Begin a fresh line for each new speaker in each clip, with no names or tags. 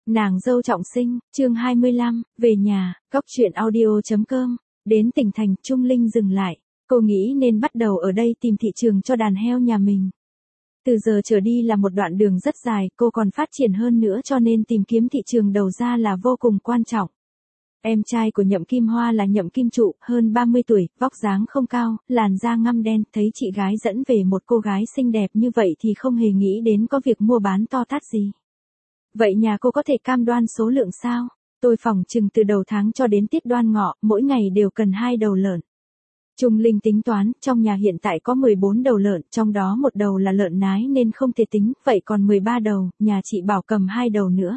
Nàng dâu trọng sinh, chương 25, về nhà, góc truyện audio.com, đến tỉnh thành, Trung Linh dừng lại, cô nghĩ nên bắt đầu ở đây tìm thị trường cho đàn heo nhà mình. Từ giờ trở đi là một đoạn đường rất dài, cô còn phát triển hơn nữa cho nên tìm kiếm thị trường đầu ra là vô cùng quan trọng. Em trai của Nhậm Kim Hoa là Nhậm Kim Trụ, hơn 30 tuổi, vóc dáng không cao, làn da ngăm đen, thấy chị gái dẫn về một cô gái xinh đẹp như vậy thì không hề nghĩ đến có việc mua bán to tát gì. Vậy nhà cô có thể cam đoan số lượng sao? Tôi phỏng chừng từ đầu tháng cho đến tiết Đoan Ngọ, mỗi ngày đều cần 2 đầu lợn. Trung Linh tính toán, trong nhà hiện tại có 14 đầu lợn, trong đó một đầu là lợn nái nên không thể tính, vậy còn 13 đầu, nhà chị bảo cầm 2 đầu nữa.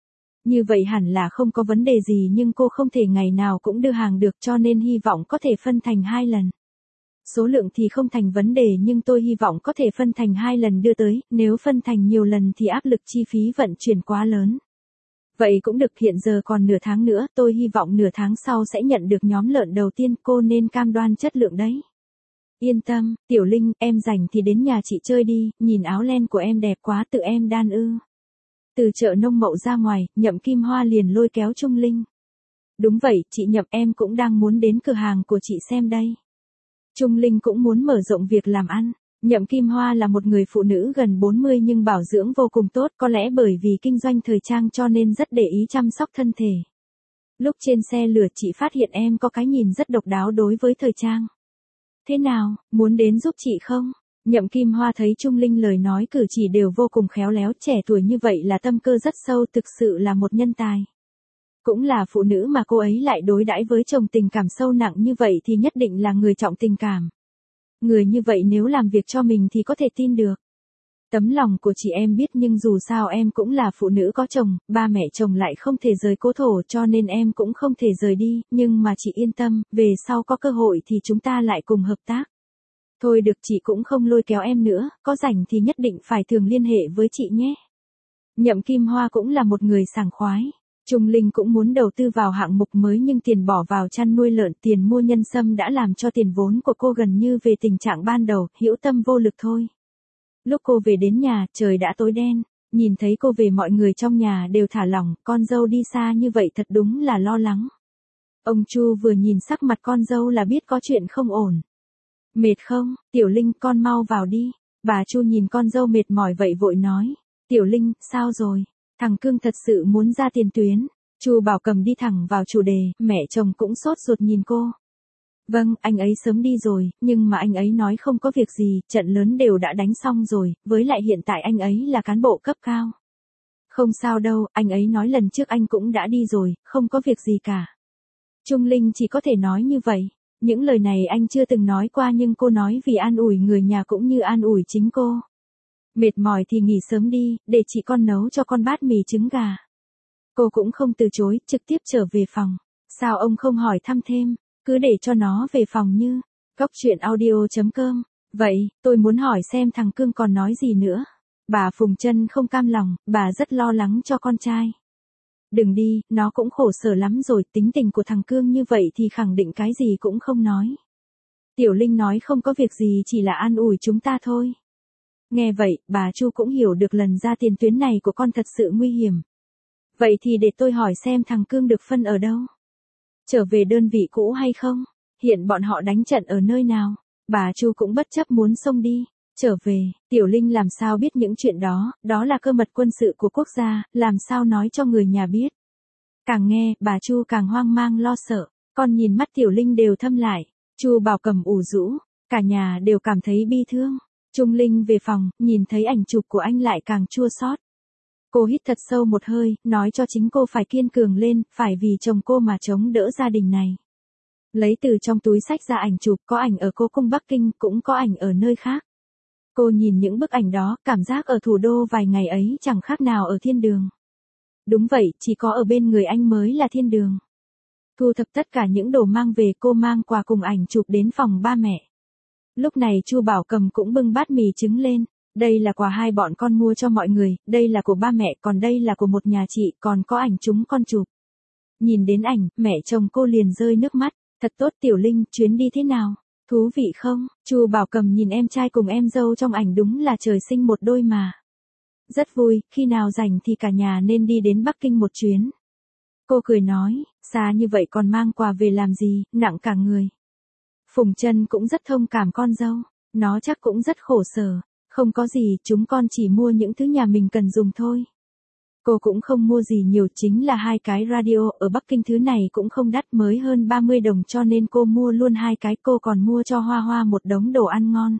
Như vậy hẳn là không có vấn đề gì nhưng cô không thể ngày nào cũng đưa hàng được cho nên hy vọng có thể phân thành 2 lần. Số lượng thì không thành vấn đề nhưng tôi hy vọng có thể phân thành 2 lần đưa tới, nếu phân thành nhiều lần thì áp lực chi phí vận chuyển quá lớn. Vậy cũng được, hiện giờ còn nửa tháng nữa, tôi hy vọng nửa tháng sau sẽ nhận được nhóm lợn đầu tiên, cô nên cam đoan chất lượng đấy. Yên tâm, Tiểu Linh, em rảnh thì đến nhà chị chơi đi, nhìn áo len của em đẹp quá, tự em đan ư. Từ chợ Nông Mậu ra ngoài, Nhậm Kim Hoa liền lôi kéo Trung Linh. Đúng vậy, chị Nhậm, em cũng đang muốn đến cửa hàng của chị xem đây. Trung Linh cũng muốn mở rộng việc làm ăn. Nhậm Kim Hoa là một người phụ nữ gần 40 nhưng bảo dưỡng vô cùng tốt, có lẽ bởi vì kinh doanh thời trang cho nên rất để ý chăm sóc thân thể. Lúc trên xe lửa chị phát hiện em có cái nhìn rất độc đáo đối với thời trang. Thế nào, muốn đến giúp chị không? Nhậm Kim Hoa thấy Trung Linh lời nói cử chỉ đều vô cùng khéo léo, trẻ tuổi như vậy là tâm cơ rất sâu, thực sự là một nhân tài. Cũng là phụ nữ mà cô ấy lại đối đãi với chồng tình cảm sâu nặng như vậy thì nhất định là người trọng tình cảm. Người như vậy nếu làm việc cho mình thì có thể tin được. Tấm lòng của chị em biết nhưng dù sao em cũng là phụ nữ có chồng, ba mẹ chồng lại không thể rời cố thổ cho nên em cũng không thể rời đi, nhưng mà chị yên tâm, về sau có cơ hội thì chúng ta lại cùng hợp tác. Thôi được, chị cũng không lôi kéo em nữa, có rảnh thì nhất định phải thường liên hệ với chị nhé. Nhậm Kim Hoa cũng là một người sảng khoái. Trung Linh cũng muốn đầu tư vào hạng mục mới nhưng tiền bỏ vào chăn nuôi lợn, tiền mua nhân sâm đã làm cho tiền vốn của cô gần như về tình trạng ban đầu, hữu tâm vô lực thôi. Lúc cô về đến nhà, trời đã tối đen, nhìn thấy cô về mọi người trong nhà đều thả lỏng, con dâu đi xa như vậy thật đúng là lo lắng. Ông Chu vừa nhìn sắc mặt con dâu là biết có chuyện không ổn. Mệt không, Tiểu Linh, con mau vào đi. Bà Chu nhìn con dâu mệt mỏi vậy vội nói. Tiểu Linh, sao rồi? Thằng Cương thật sự muốn ra tiền tuyến. Chu Bảo Cầm đi thẳng vào chủ đề, mẹ chồng cũng sốt ruột nhìn cô. Vâng, anh ấy sớm đi rồi, nhưng mà anh ấy nói không có việc gì, trận lớn đều đã đánh xong rồi, với lại hiện tại anh ấy là cán bộ cấp cao. Không sao đâu, anh ấy nói lần trước anh cũng đã đi rồi, không có việc gì cả. Trung Linh chỉ có thể nói như vậy. Những lời này anh chưa từng nói qua nhưng cô nói vì an ủi người nhà cũng như an ủi chính cô. Mệt mỏi thì nghỉ sớm đi, để chị con nấu cho con bát mì trứng gà. Cô cũng không từ chối, trực tiếp trở về phòng. Sao ông không hỏi thăm thêm, cứ để cho nó về phòng như. Góc truyện audio.com. Vậy, tôi muốn hỏi xem thằng Cương còn nói gì nữa. Bà Phùng Trân không cam lòng, bà rất lo lắng cho con trai. Đừng đi, nó cũng khổ sở lắm rồi, tính tình của thằng Cương như vậy thì khẳng định cái gì cũng không nói. Tiểu Linh nói không có việc gì, chỉ là an ủi chúng ta thôi. Nghe vậy, bà Chu cũng hiểu được lần ra tiền tuyến này của con thật sự nguy hiểm. Vậy thì để tôi hỏi xem thằng Cương được phân ở đâu? Trở về đơn vị cũ hay không? Hiện bọn họ đánh trận ở nơi nào? Bà Chu cũng bất chấp muốn xông đi. Trở về, Tiểu Linh làm sao biết những chuyện đó, đó là cơ mật quân sự của quốc gia, làm sao nói cho người nhà biết. Càng nghe, bà Chu càng hoang mang lo sợ, con nhìn mắt Tiểu Linh đều thâm lại. Chu Bảo Cầm ủ rũ, cả nhà đều cảm thấy bi thương. Trung Linh về phòng, nhìn thấy ảnh chụp của anh lại càng chua xót. Cô hít thật sâu một hơi, nói cho chính cô phải kiên cường lên, phải vì chồng cô mà chống đỡ gia đình này. Lấy từ trong túi xách ra ảnh chụp, có ảnh ở cố cung Bắc Kinh, cũng có ảnh ở nơi khác. Cô nhìn những bức ảnh đó, cảm giác ở thủ đô vài ngày ấy chẳng khác nào ở thiên đường. Đúng vậy, chỉ có ở bên người anh mới là thiên đường. Thu thập tất cả những đồ mang về, cô mang quà cùng ảnh chụp đến phòng ba mẹ. Lúc này Chu Bảo Cầm cũng bưng bát mì trứng lên. Đây là quà hai bọn con mua cho mọi người, đây là của ba mẹ, còn đây là của một nhà chị, còn có ảnh chúng con chụp. Nhìn đến ảnh, mẹ chồng cô liền rơi nước mắt. Thật tốt Tiểu Linh, chuyến đi thế nào? Thú vị không? Chu Bảo Cầm nhìn em trai cùng em dâu trong ảnh đúng là trời sinh một đôi mà. Rất vui, khi nào rảnh thì cả nhà nên đi đến Bắc Kinh một chuyến. Cô cười nói, xa như vậy còn mang quà về làm gì, nặng cả người. Phùng Trân cũng rất thông cảm con dâu, nó chắc cũng rất khổ sở. Không có gì, chúng con chỉ mua những thứ nhà mình cần dùng thôi. Cô cũng không mua gì nhiều, chính là 2 cái radio, ở Bắc Kinh thứ này cũng không đắt, mới hơn 30 đồng cho nên cô mua luôn 2 cái, cô còn mua cho Hoa Hoa một đống đồ ăn ngon.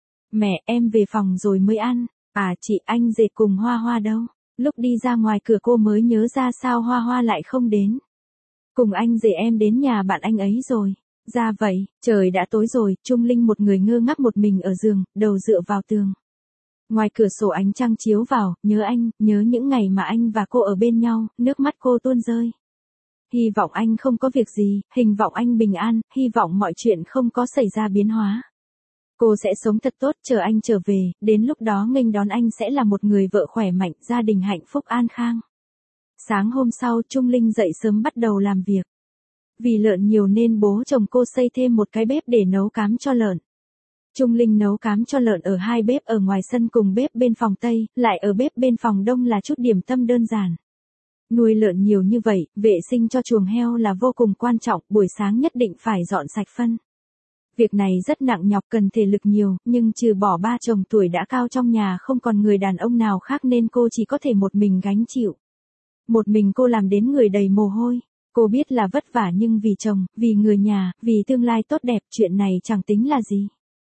Mẹ, em về phòng rồi mới ăn. À chị, anh rể cùng Hoa Hoa đâu? Lúc đi ra ngoài cửa cô mới nhớ ra sao Hoa Hoa lại không đến. Cùng anh rể em đến nhà bạn anh ấy rồi. Ra vậy, trời đã tối rồi, Trung Linh một người ngơ ngác một mình ở giường, đầu dựa vào tường. Ngoài cửa sổ ánh trăng chiếu vào, nhớ anh, nhớ những ngày mà anh và cô ở bên nhau, nước mắt cô tuôn rơi. Hy vọng anh không có việc gì, hy vọng anh bình an, hy vọng mọi chuyện không có xảy ra biến hóa. Cô sẽ sống thật tốt, chờ anh trở về, đến lúc đó nghênh đón anh sẽ là một người vợ khỏe mạnh, gia đình hạnh phúc an khang. Sáng hôm sau, Trung Linh dậy sớm bắt đầu làm việc. Vì lợn nhiều nên bố chồng cô xây thêm một cái bếp để nấu cám cho lợn. Trung Linh nấu cám cho lợn ở 2 bếp ở ngoài sân cùng bếp bên phòng Tây, lại ở bếp bên phòng Đông là chút điểm tâm đơn giản. Nuôi lợn nhiều như vậy, vệ sinh cho chuồng heo là vô cùng quan trọng, buổi sáng nhất định phải dọn sạch phân. Việc này rất nặng nhọc cần thể lực nhiều, nhưng trừ bỏ ba chồng tuổi đã cao trong nhà không còn người đàn ông nào khác nên cô chỉ có thể một mình gánh chịu. Một mình cô làm đến người đầy mồ hôi. Cô biết là vất vả nhưng vì chồng, vì người nhà, vì tương lai tốt đẹp chuyện này chẳng tính là gì.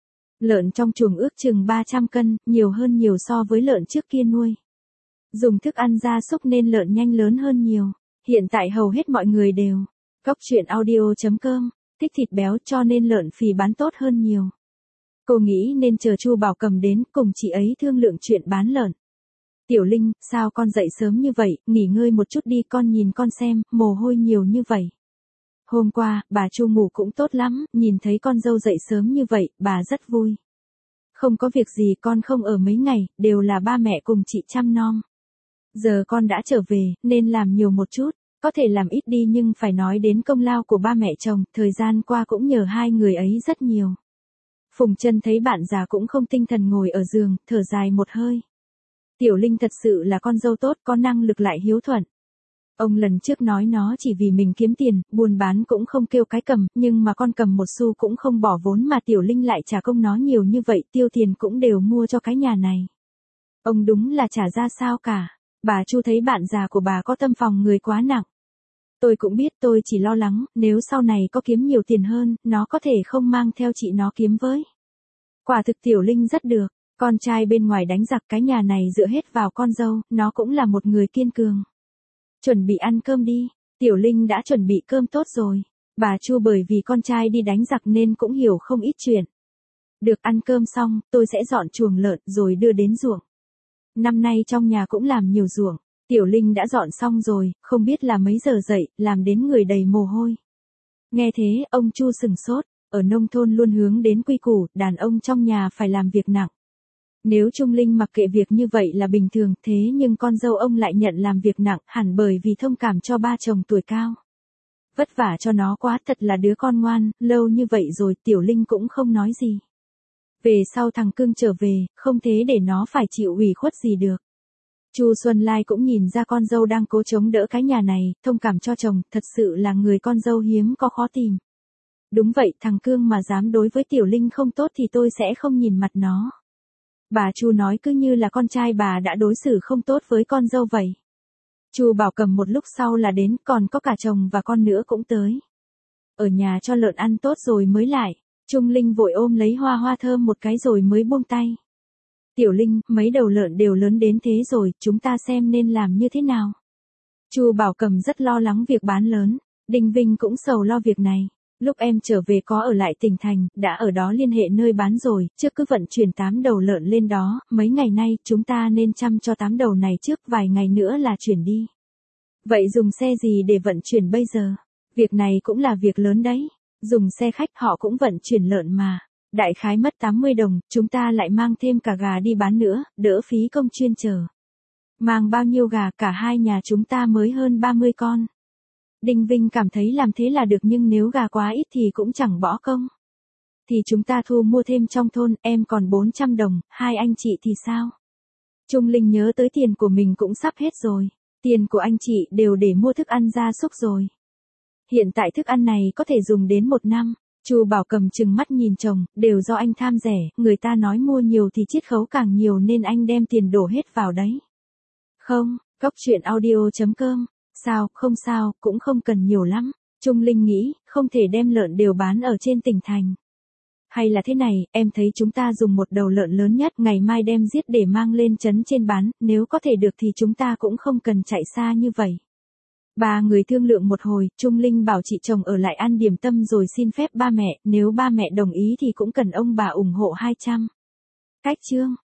Lợn trong chuồng ước chừng 300 cân, nhiều hơn nhiều so với lợn trước kia nuôi. Dùng thức ăn gia súc nên lợn nhanh lớn hơn nhiều. Hiện tại hầu hết mọi người đều. Cóc truyện audio.com, thích thịt béo cho nên lợn phì bán tốt hơn nhiều. Cô nghĩ nên chờ Chu Bảo Cầm đến cùng chị ấy thương lượng chuyện bán lợn. Tiểu Linh, sao con dậy sớm như vậy, nghỉ ngơi một chút đi con nhìn con xem, mồ hôi nhiều như vậy. Hôm qua, bà Chu ngủ cũng tốt lắm, nhìn thấy con dâu dậy sớm như vậy, bà rất vui. Không có việc gì con không ở mấy ngày, đều là ba mẹ cùng chị chăm nom. Giờ con đã trở về, nên làm nhiều một chút, có thể làm ít đi nhưng phải nói đến công lao của ba mẹ chồng, thời gian qua cũng nhờ hai người ấy rất nhiều. Phùng Trân thấy bạn già cũng không tinh thần ngồi ở giường, thở dài một hơi. Tiểu Linh thật sự là con dâu tốt, có năng lực lại hiếu thuận. Ông lần trước nói nó chỉ vì mình kiếm tiền, buôn bán cũng không kêu cái cầm, nhưng mà con cầm một xu cũng không bỏ vốn mà Tiểu Linh lại trả công nó nhiều như vậy, tiêu tiền cũng đều mua cho cái nhà này. Ông đúng là trả ra sao cả. Bà Chu thấy bạn già của bà có tâm phòng người quá nặng. Tôi cũng biết, tôi chỉ lo lắng, nếu sau này có kiếm nhiều tiền hơn, nó có thể không mang theo chị nó kiếm với. Quả thực Tiểu Linh rất được, con trai bên ngoài đánh giặc cái nhà này dựa hết vào con dâu, nó cũng là một người kiên cường. Chuẩn bị ăn cơm đi, Tiểu Linh đã chuẩn bị cơm tốt rồi. Bà Chu bởi vì con trai đi đánh giặc nên cũng hiểu không ít chuyện. Được ăn cơm xong, tôi sẽ dọn chuồng lợn rồi đưa đến ruộng. Năm nay trong nhà cũng làm nhiều ruộng. Tiểu Linh đã dọn xong rồi, không biết là mấy giờ dậy, làm đến người đầy mồ hôi. Nghe thế, ông Chu sừng sốt, ở nông thôn luôn hướng đến quy củ, đàn ông trong nhà phải làm việc nặng. Nếu Trung Linh mặc kệ việc như vậy là bình thường, thế nhưng con dâu ông lại nhận làm việc nặng, hẳn bởi vì thông cảm cho ba chồng tuổi cao. Vất vả cho nó quá, thật là đứa con ngoan, lâu như vậy rồi Tiểu Linh cũng không nói gì. Về sau thằng cưng trở về, không thế để nó phải chịu ủy khuất gì được. Chu Xuân Lai cũng nhìn ra con dâu đang cố chống đỡ cái nhà này, thông cảm cho chồng, thật sự là người con dâu hiếm có khó tìm. Đúng vậy, thằng Cương mà dám đối với Tiểu Linh không tốt thì tôi sẽ không nhìn mặt nó. Bà Chu nói cứ như là con trai bà đã đối xử không tốt với con dâu vậy. Chu Bảo Cầm một lúc sau là đến, còn có cả chồng và con nữa cũng tới. Ở nhà cho lợn ăn tốt rồi mới lại. Trung Linh vội ôm lấy Hoa Hoa thơm một cái rồi mới buông tay. Tiểu Linh, mấy đầu lợn đều lớn đến thế rồi, chúng ta xem nên làm như thế nào. Chu Bảo Cầm rất lo lắng việc bán lớn, Đinh Vinh cũng sầu lo việc này. Lúc em trở về có ở lại tỉnh thành, đã ở đó liên hệ nơi bán rồi, trước cứ vận chuyển 8 đầu lợn lên đó, mấy ngày nay chúng ta nên chăm cho 8 đầu này trước, vài ngày nữa là chuyển đi. Vậy dùng xe gì để vận chuyển bây giờ? Việc này cũng là việc lớn đấy. Dùng xe khách họ cũng vận chuyển lợn mà. Đại khái mất 80 đồng, chúng ta lại mang thêm cả gà đi bán nữa, đỡ phí công chuyên chở. Mang bao nhiêu gà, cả hai nhà chúng ta mới hơn 30 con. Đinh Vinh cảm thấy làm thế là được nhưng nếu gà quá ít thì cũng chẳng bỏ công. Thì chúng ta thu mua thêm trong thôn, em còn 400 đồng, hai anh chị thì sao? Trung Linh nhớ tới tiền của mình cũng sắp hết rồi. Tiền của anh chị đều để mua thức ăn gia súc rồi. Hiện tại thức ăn này có thể dùng đến 1 năm. Chu Bảo Cầm trừng mắt nhìn chồng, đều do anh tham rẻ, người ta nói mua nhiều thì chiết khấu càng nhiều nên anh đem tiền đổ hết vào đấy. Không, Cóc Truyện Audio.com, sao, không sao, cũng không cần nhiều lắm. Trung Linh nghĩ, không thể đem lợn đều bán ở trên tỉnh thành. Hay là thế này, em thấy chúng ta dùng một đầu lợn lớn nhất, ngày mai đem giết để mang lên trấn trên bán, nếu có thể được thì chúng ta cũng không cần chạy xa như vậy. Ba người thương lượng một hồi, Trung Linh bảo chị chồng ở lại ăn điểm tâm rồi xin phép ba mẹ, nếu ba mẹ đồng ý thì cũng cần ông bà ủng hộ 200. Cách chương